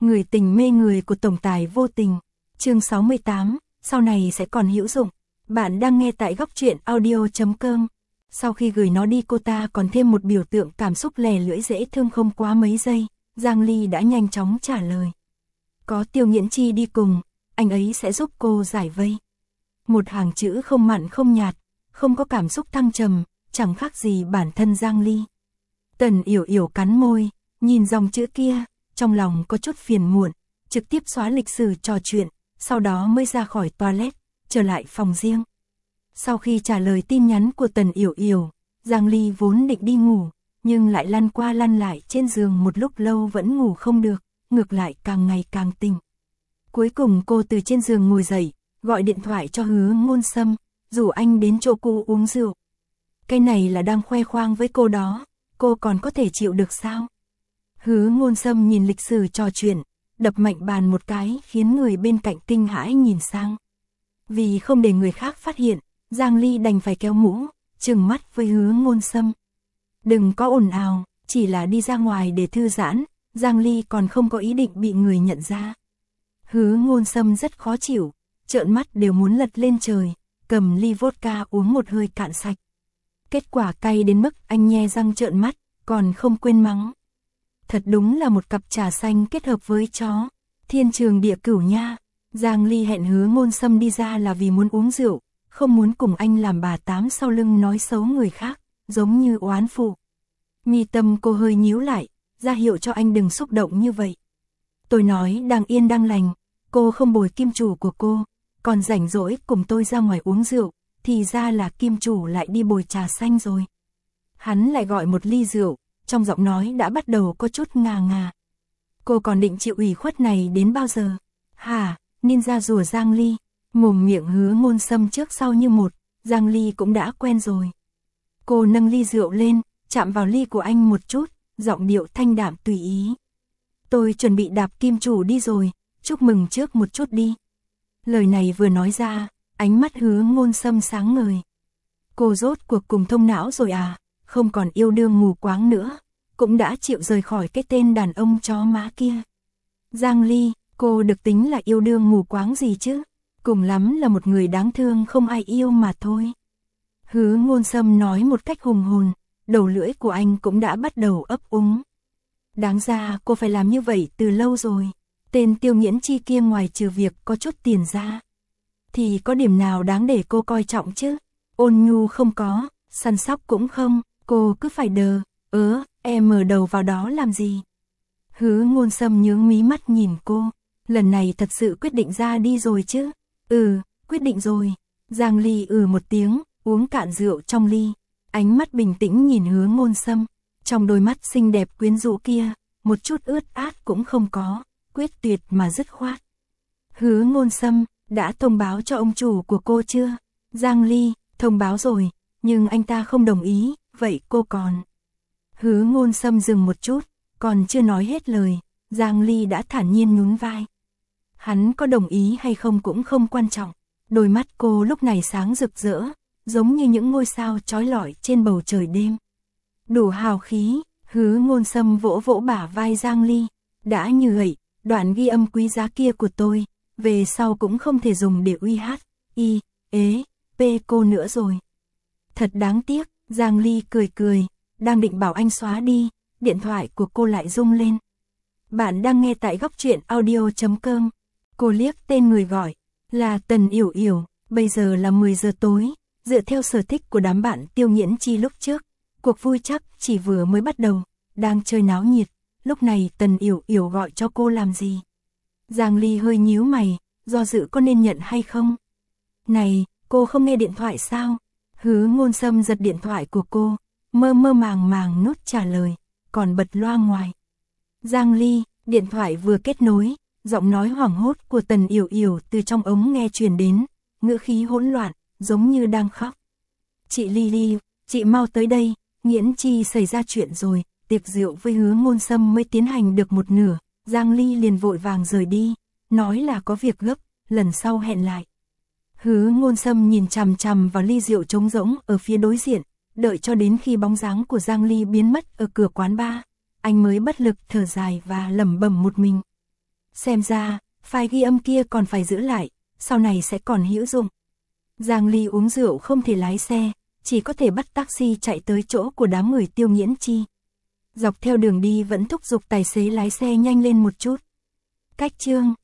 Người tình mê người của tổng tài vô tình. Chương 68, sau này sẽ còn hữu dụng. Bạn đang nghe tại góc truyện audio.com. Sau khi gửi nó đi cô ta còn thêm một biểu tượng cảm xúc lè lưỡi dễ thương không quá mấy giây, Giang Ly đã nhanh chóng trả lời. Có Tiêu Nghiễn Chi đi cùng, anh ấy sẽ giúp cô giải vây. Một hàng chữ không mặn không nhạt, không có cảm xúc thăng trầm, chẳng khác gì bản thân Giang Ly. Tần Yểu Yểu cắn môi, nhìn dòng chữ kia, trong lòng có chút phiền muộn, trực tiếp xóa lịch sử trò chuyện, sau đó mới ra khỏi toilet, trở lại phòng riêng. Sau khi trả lời tin nhắn của Tần Yểu Yểu, Giang Ly vốn định đi ngủ, nhưng lại lăn qua lăn lại trên giường một lúc lâu vẫn ngủ không được, ngược lại càng ngày càng tỉnh. Cuối cùng cô từ trên giường ngồi dậy, gọi điện thoại cho Hứa Ngôn Sâm, rủ anh đến chỗ cô uống rượu. Cái này là đang khoe khoang với cô đó, cô còn có thể chịu được sao? Hứa Ngôn Sâm nhìn lịch sử trò chuyện, đập mạnh bàn một cái khiến người bên cạnh kinh hãi nhìn sang. Vì không để người khác phát hiện, Giang Ly đành phải kéo mũ, trừng mắt với Hứa Ngôn Sâm. Đừng có ồn ào, chỉ là đi ra ngoài để thư giãn, Giang Ly còn không có ý định bị người nhận ra. Hứa Ngôn Sâm rất khó chịu, trợn mắt đều muốn lật lên trời, cầm ly vodka uống một hơi cạn sạch. Kết quả cay đến mức anh nhe răng trợn mắt, còn không quên mắng. Thật đúng là một cặp trà xanh kết hợp với chó, thiên trường địa cửu nha. Giang Ly hẹn Hứa Ngôn Sâm đi ra là vì muốn uống rượu, không muốn cùng anh làm bà tám sau lưng nói xấu người khác, giống như oán phụ. Mi tâm cô hơi nhíu lại, ra hiệu cho anh đừng xúc động như vậy. Tôi nói đang yên đang lành, cô không bồi kim chủ của cô, còn rảnh rỗi cùng tôi ra ngoài uống rượu, thì ra là kim chủ lại đi bồi trà xanh rồi. Hắn lại gọi một ly rượu, trong giọng nói đã bắt đầu có chút ngà ngà. Cô còn định chịu ủy khuất này đến bao giờ? Hả, ninja rùa Giang Ly, mồm miệng Hứa Ngôn Sâm trước sau như một, Giang Ly cũng đã quen rồi. Cô nâng ly rượu lên, chạm vào ly của anh một chút, giọng điệu thanh đạm tùy ý. Tôi chuẩn bị đạp kim chủ đi rồi, chúc mừng trước một chút đi. Lời này vừa nói ra, ánh mắt Hứa Ngôn Sâm sáng ngời. Cô rốt cuộc cùng thông não rồi à, không còn yêu đương mù quáng nữa, cũng đã chịu rời khỏi cái tên đàn ông chó má kia. Giang Ly, cô được tính là yêu đương mù quáng gì chứ, cùng lắm là một người đáng thương không ai yêu mà thôi. Hứa Ngôn Sâm nói một cách hùng hồn, đầu lưỡi của anh cũng đã bắt đầu ấp úng. Đáng ra cô phải làm như vậy từ lâu rồi, tên Tiêu Nghiễn Chi kia ngoài trừ việc có chút tiền ra, thì có điểm nào đáng để cô coi trọng chứ? Ôn nhu không có, săn sóc cũng không, cô cứ phải đờ, em mở đầu vào đó làm gì? Hứa Ngôn Sâm nhướng mí mắt nhìn cô, lần này thật sự quyết định ra đi rồi chứ? Quyết định rồi. Giang Ly một tiếng, uống cạn rượu trong ly, ánh mắt bình tĩnh nhìn Hứa Ngôn Sâm, trong đôi mắt xinh đẹp quyến rũ kia, một chút ướt át cũng không có, quyết tuyệt mà dứt khoát. Hứa Ngôn Sâm, đã thông báo cho ông chủ của cô chưa? Giang Ly, thông báo rồi, nhưng anh ta không đồng ý, vậy cô còn... Hứa Ngôn Sâm dừng một chút, còn chưa nói hết lời, Giang Ly đã thản nhiên nhún vai. Hắn có đồng ý hay không cũng không quan trọng, đôi mắt cô lúc này sáng rực rỡ, giống như những ngôi sao chói lọi trên bầu trời đêm. Đủ hào khí, Hứa Ngôn Sâm vỗ vỗ bả vai Giang Ly, đã như vậy, đoạn ghi âm quý giá kia của tôi, về sau cũng không thể dùng để uy hát, cô nữa rồi. Thật đáng tiếc, Giang Ly cười cười, đang định bảo anh xóa đi, điện thoại của cô lại rung lên. Bạn đang nghe tại góc truyện audio.com. Cô liếc tên người gọi, là Tần Yểu Yểu, bây giờ là 10 giờ tối, dựa theo sở thích của đám bạn Tiêu Nghiễn Chi lúc trước, cuộc vui chắc chỉ vừa mới bắt đầu, đang chơi náo nhiệt, lúc này Tần Yểu Yểu gọi cho cô làm gì? Giang Ly hơi nhíu mày, do dự có nên nhận hay không? Này, cô không nghe điện thoại sao? Hứa Ngôn Sâm giật điện thoại của cô, mơ mơ màng màng nút trả lời, còn bật loa ngoài. Giang Ly, điện thoại vừa kết nối, giọng nói hoảng hốt của Tần Yểu Yểu từ trong ống nghe truyền đến, ngữ khí hỗn loạn, giống như đang khóc. Chị Ly, chị mau tới đây, Nghiễn Chi xảy ra chuyện rồi, tiệc rượu với Hứa Ngôn Sâm mới tiến hành được một nửa, Giang Ly liền vội vàng rời đi, nói là có việc gấp, lần sau hẹn lại. Hứa Ngôn Sâm nhìn chằm chằm vào ly rượu trống rỗng ở phía đối diện, đợi cho đến khi bóng dáng của Giang Ly biến mất ở cửa quán bar, anh mới bất lực thở dài và lẩm bẩm một mình. Xem ra, file ghi âm kia còn phải giữ lại, sau này sẽ còn hữu dụng. Giang Ly uống rượu không thể lái xe, chỉ có thể bắt taxi chạy tới chỗ của đám người Tiêu Nghiễn Chi. Dọc theo đường đi vẫn thúc giục tài xế lái xe nhanh lên một chút. Cách chương